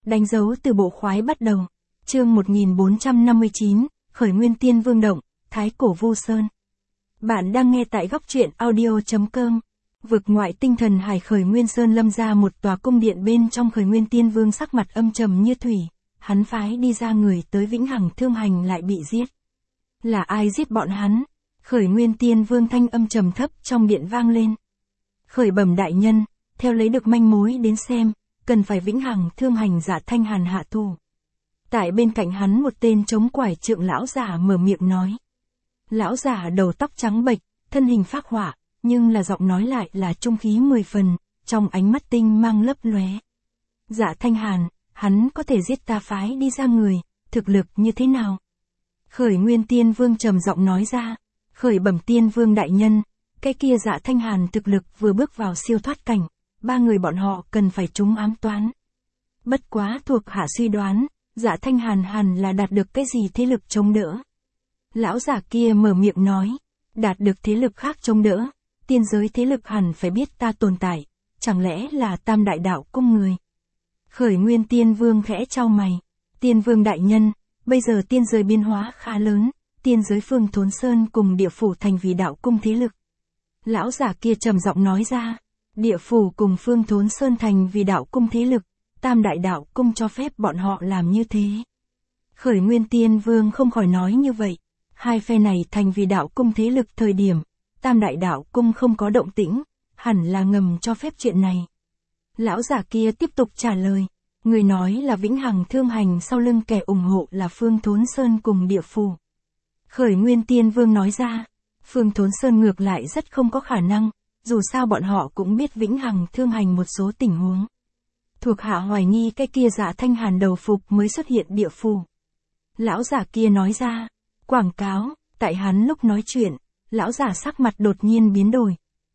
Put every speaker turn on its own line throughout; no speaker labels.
Đánh dấu từ bộ khoái bắt đầu. Chương 1459, Khởi Nguyên Tiên Vương Động, Thái Cổ Vu Sơn. Bạn đang nghe tại góc truyện audio.com. Vực ngoại tinh thần hải Khởi Nguyên Sơn lâm ra một tòa cung điện bên trong. Khởi Nguyên Tiên Vương sắc mặt âm trầm như thủy, hắn phái đi ra người tới Vĩnh Hằng Thương Hành lại bị giết. Là ai giết bọn hắn? Khởi Nguyên Tiên Vương thanh âm trầm thấp trong điện vang lên. Khởi bẩm đại nhân, theo lấy được manh mối đến xem, cần phải Vĩnh Hằng Thương Hành Dạ Thanh Hàn hạ thủ. Tại bên cạnh hắn một tên chống quải trượng lão giả mở miệng nói. Lão giả đầu tóc trắng bệch, thân hình phác họa, nhưng là giọng nói lại là trung khí 10 phần, trong ánh mắt tinh mang lấp lóe. Dạ Thanh Hàn, hắn có thể giết ta phái đi ra người, thực lực như thế nào? Khởi Nguyên Tiên Vương trầm giọng nói ra. Khởi bẩm Tiên Vương đại nhân, cái kia Dạ Thanh Hàn thực lực vừa bước vào siêu thoát cảnh, ba người bọn họ cần phải trúng ám toán. Bất quá thuộc hạ suy đoán, Dạ Thanh Hàn hẳn là đạt được cái gì thế lực chống đỡ. Lão giả kia mở miệng nói, đạt được thế lực khác chống đỡ, tiên giới thế lực hẳn phải biết ta tồn tại, chẳng lẽ là Tam Đại Đạo Cung người. Khởi Nguyên Tiên Vương khẽ chau mày, Tiên Vương đại nhân, bây giờ tiên giới biến hóa khá lớn, tiên giới Phương Thốn Sơn cùng địa phủ thành vì đạo cung thế lực. Lão giả kia trầm giọng nói ra, địa phủ cùng Phương Thốn Sơn thành vì đạo cung thế lực, Tam Đại Đạo Cung cho phép bọn họ làm như thế. Khởi Nguyên Tiên Vương không khỏi nói như vậy, hai phe này thành vì đạo cung thế lực thời điểm, Tam Đại Đạo Cung không có động tĩnh, hẳn là ngầm cho phép chuyện này. Lão giả kia tiếp tục trả lời, người nói là Vĩnh Hằng Thương Hành sau lưng kẻ ủng hộ là Phương Thốn Sơn cùng địa phủ. Khởi Nguyên Tiên Vương nói ra, Phương Thốn Sơn ngược lại rất không có khả năng, dù sao bọn họ cũng biết Vĩnh Hằng Thương Hành một số tình huống. Thuộc hạ hoài nghi cái kia Dạ Thanh Hàn đầu phục mới xuất hiện địa phủ. Lão giả kia nói ra, quảng cáo, tại hắn lúc nói chuyện, lão giả sắc mặt đột nhiên biến đổi.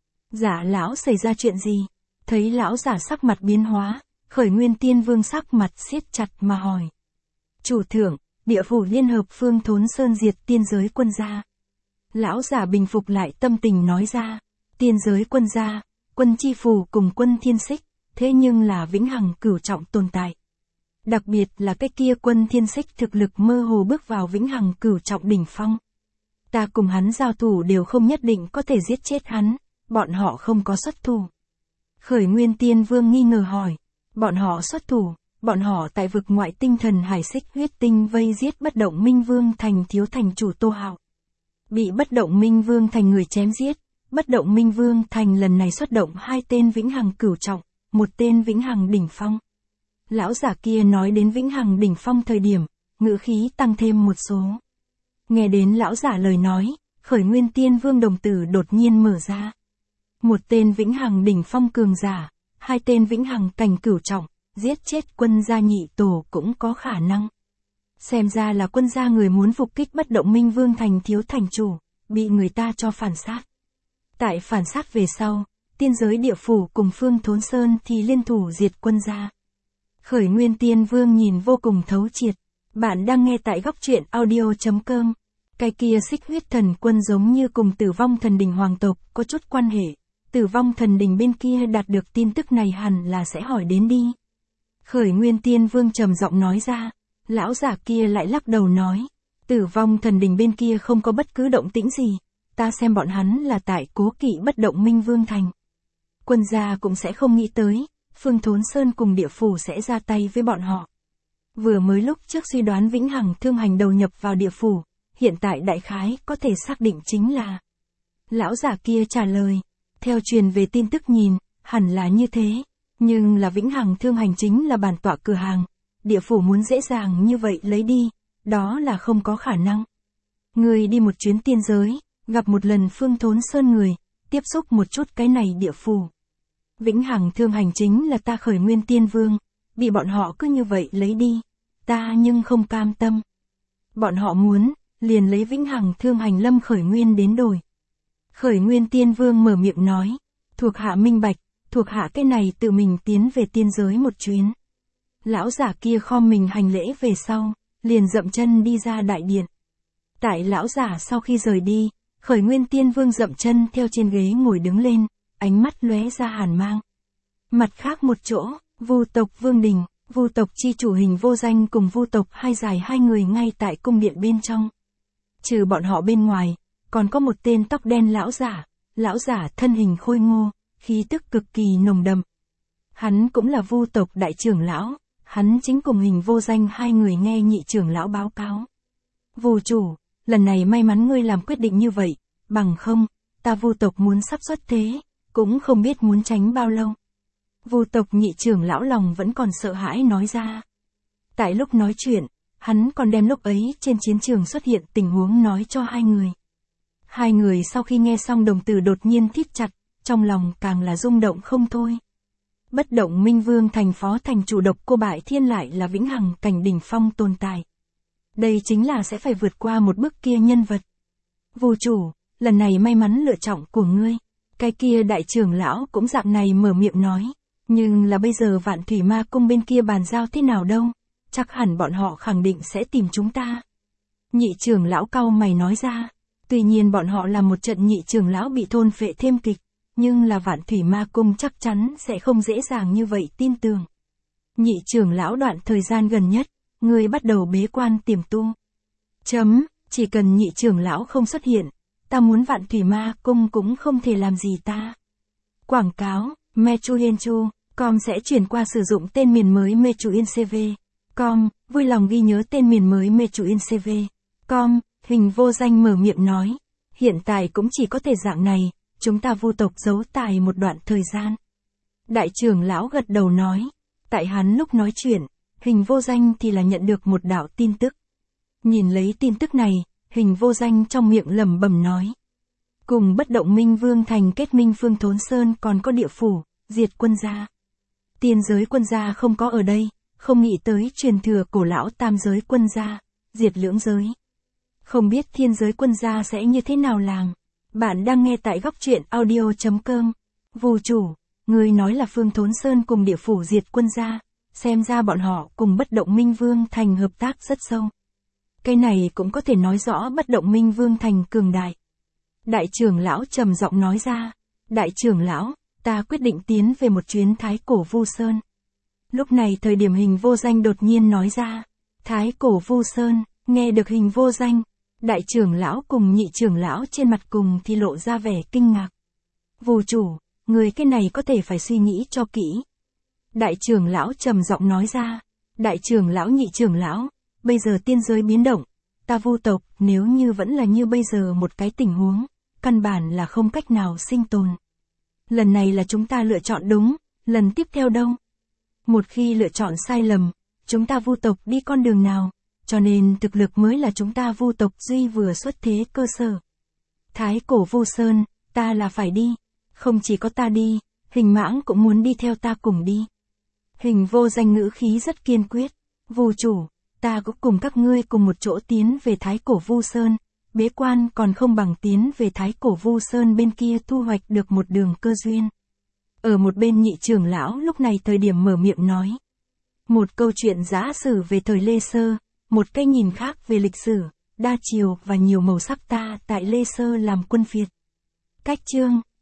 Dạ lão xảy ra chuyện gì? Thấy lão giả sắc mặt biến hóa, Khởi Nguyên Tiên Vương sắc mặt siết chặt mà hỏi. Chủ thượng, địa phủ liên hợp Phương Thốn Sơn diệt tiên giới quân gia. Lão giả bình phục lại tâm tình nói ra, tiên giới quân gia, quân chi phủ cùng quân thiên xích, thế nhưng là vĩnh hằng cửu trọng tồn tại. Đặc biệt là cái kia quân thiên xích thực lực mơ hồ bước vào vĩnh hằng cửu trọng đỉnh phong. Ta cùng hắn giao thủ đều không nhất định có thể giết chết hắn, bọn họ không có xuất thủ. Khởi Nguyên Tiên Vương nghi ngờ hỏi, bọn họ xuất thủ, bọn họ tại vực ngoại tinh thần hải xích huyết tinh vây giết Bất Động Minh Vương thành thiếu thành chủ Tô Hạo. Bị Bất Động Minh Vương thành người chém giết, Bất Động Minh Vương thành lần này xuất động hai tên vĩnh hằng cửu trọng, một tên vĩnh hằng đỉnh phong. Lão giả kia nói đến vĩnh hằng đỉnh phong thời điểm, ngữ khí tăng thêm một số. Nghe đến lão giả lời nói, Khởi Nguyên Tiên Vương đồng tử đột nhiên mở ra. Một tên vĩnh hằng đỉnh phong cường giả, hai tên vĩnh hằng cảnh cửu trọng, giết chết quân gia nhị tổ cũng có khả năng. Xem ra là quân gia người muốn phục kích Bất Động Minh Vương thành thiếu thành chủ, bị người ta cho phản sát. Tại phản sát về sau, tiên giới địa phủ cùng Phương Thốn Sơn thì liên thủ diệt quân gia. Khởi Nguyên Tiên Vương nhìn vô cùng thấu triệt. Bạn đang nghe tại góc truyện audio.com. Cái kia xích huyết thần quân giống như cùng Tử Vong Thần Đình hoàng tộc có chút quan hệ. Tử Vong Thần Đình bên kia đạt được tin tức này hẳn là sẽ hỏi đến đi. Khởi Nguyên Tiên Vương trầm giọng nói ra. Lão giả kia lại lắc đầu nói. Tử Vong Thần Đình bên kia không có bất cứ động tĩnh gì. Ta xem bọn hắn là tại cố kỵ Bất Động Minh Vương thành. Quân gia cũng sẽ không nghĩ tới, Phương Thốn Sơn cùng địa phủ sẽ ra tay với bọn họ. Vừa mới lúc trước suy đoán Vĩnh Hằng Thương Hành đầu nhập vào địa phủ, hiện tại đại khái có thể xác định chính là. Lão giả kia trả lời, theo truyền về tin tức nhìn, hẳn là như thế, nhưng là Vĩnh Hằng Thương Hành chính là bản tọa cửa hàng, địa phủ muốn dễ dàng như vậy lấy đi, đó là không có khả năng. Người đi một chuyến tiên giới, gặp một lần Phương Thốn Sơn người, tiếp xúc một chút cái này địa phủ. Vĩnh Hằng Thương Hành chính là ta Khởi Nguyên Tiên Vương, bị bọn họ cứ như vậy lấy đi, ta nhưng không cam tâm. Bọn họ muốn, liền lấy Vĩnh Hằng Thương Hành lâm Khởi Nguyên đến đổi. Khởi Nguyên Tiên Vương mở miệng nói, thuộc hạ minh bạch, thuộc hạ cái này tự mình tiến về tiên giới một chuyến. Lão giả kia khom mình hành lễ về sau, liền dậm chân đi ra đại điện. Tại lão giả sau khi rời đi, Khởi Nguyên Tiên Vương dậm chân theo trên ghế ngồi đứng lên, ánh mắt lóe ra hàn mang. Mặt khác một chỗ, Vu tộc Vương đình, Vu tộc chi chủ Hình Vô Danh cùng Vu tộc Hai Dài hai người ngay tại cung điện bên trong. Trừ bọn họ bên ngoài, còn có một tên tóc đen lão giả thân hình khôi ngô, khí tức cực kỳ nồng đậm. Hắn cũng là Vu tộc đại trưởng lão, hắn chính cùng Hình Vô Danh hai người nghe nhị trưởng lão báo cáo. Vu chủ, lần này may mắn ngươi làm quyết định như vậy, bằng không, ta Vu tộc muốn sắp xuất thế, cũng không biết muốn tránh bao lâu. Vu tộc nhị trưởng lão lòng vẫn còn sợ hãi nói ra. Tại lúc nói chuyện, hắn còn đem lúc ấy trên chiến trường xuất hiện tình huống nói cho hai người. Hai người sau khi nghe xong đồng tử đột nhiên thít chặt, trong lòng càng là rung động không thôi. Bất động Minh Vương thành phó thành chủ Độc Cô Bại Thiên lại là vĩnh hằng cảnh đỉnh phong tồn tại. Đây chính là sẽ phải vượt qua một bước kia nhân vật. Vu chủ, lần này may mắn lựa chọn của ngươi. Cái kia đại trưởng lão cũng dạng này mở miệng nói. Nhưng là bây giờ Vạn Thủy Ma Cung bên kia bàn giao thế nào đâu, chắc hẳn bọn họ khẳng định sẽ tìm chúng ta. Nhị trưởng lão cau mày nói ra. Tuy nhiên bọn họ là một trận nhị trưởng lão bị thôn phệ thêm kịch, nhưng là Vạn Thủy Ma Cung chắc chắn sẽ không dễ dàng như vậy tin tưởng. Nhị trưởng lão đoạn thời gian gần nhất, ngươi bắt đầu bế quan tiềm tu. Chỉ cần nhị trưởng lão không xuất hiện, ta muốn Vạn Thủy Ma Cung cũng không thể làm gì ta. Quảng cáo, Mechuyenchu.com sẽ chuyển qua sử dụng tên miền mới Mechuyencv.com, vui lòng ghi nhớ tên miền mới Mechuyencv.com, Hình Vô Danh mở miệng nói. Hiện tại cũng chỉ có thể dạng này, chúng ta Vu tộc giấu tài một đoạn thời gian. Đại trưởng lão gật đầu nói. Tại hắn lúc nói chuyện, Hình Vô Danh thì là nhận được một đạo tin tức. Nhìn lấy tin tức này, Hình Vô Danh trong miệng lẩm bẩm nói. Cùng bất động Minh Vương thành kết minh Phương Thốn Sơn còn có địa phủ, diệt quân gia. Tiên giới quân gia không có ở đây, không nghĩ tới truyền thừa cổ lão tam giới quân gia, diệt lưỡng giới. Không biết thiên giới quân gia sẽ như thế nào làng. Bạn đang nghe tại góc truyện audio.com. Vu chủ, người nói là Phương Thốn Sơn cùng địa phủ diệt quân gia, xem ra bọn họ cùng bất động Minh Vương thành hợp tác rất sâu. Cái này cũng có thể nói rõ bất động Minh Vương thành cường đại. Đại trưởng lão trầm giọng nói ra. Đại trưởng lão, ta quyết định tiến về một chuyến Thái Cổ Vu Sơn. Lúc này thời điểm Hình Vô Danh đột nhiên nói ra. Thái Cổ Vu Sơn, nghe được Hình Vô Danh. Đại trưởng lão cùng nhị trưởng lão trên mặt cùng thì lộ ra vẻ kinh ngạc. Vu chủ, người cái này có thể phải suy nghĩ cho kỹ. Đại trưởng lão trầm giọng nói ra. Đại trưởng lão nhị trưởng lão, bây giờ tiên giới biến động, ta Vu tộc nếu như vẫn là như bây giờ một cái tình huống, căn bản là không cách nào sinh tồn. Lần này là chúng ta lựa chọn đúng, lần tiếp theo đâu? Một khi lựa chọn sai lầm, chúng ta Vu tộc đi con đường nào? Cho nên thực lực mới là chúng ta Vu tộc duy vừa xuất thế cơ sở. Thái Cổ Vu Sơn, ta là phải đi. Không chỉ có ta đi, Hình Mãng cũng muốn đi theo ta cùng đi. Hình Vô Danh ngữ khí rất kiên quyết. Vu chủ, ta cũng cùng các ngươi cùng một chỗ tiến về Thái Cổ Vu Sơn. Bế quan còn không bằng tiến về Thái Cổ Vu Sơn bên kia thu hoạch được một đường cơ duyên. Ở một bên nhị trưởng lão lúc này thời điểm mở miệng nói. Một câu chuyện giả sử về thời Lê Sơ, một cái nhìn khác về lịch sử, đa chiều và nhiều màu sắc ta tại Lê Sơ làm quân phiệt. Cách chương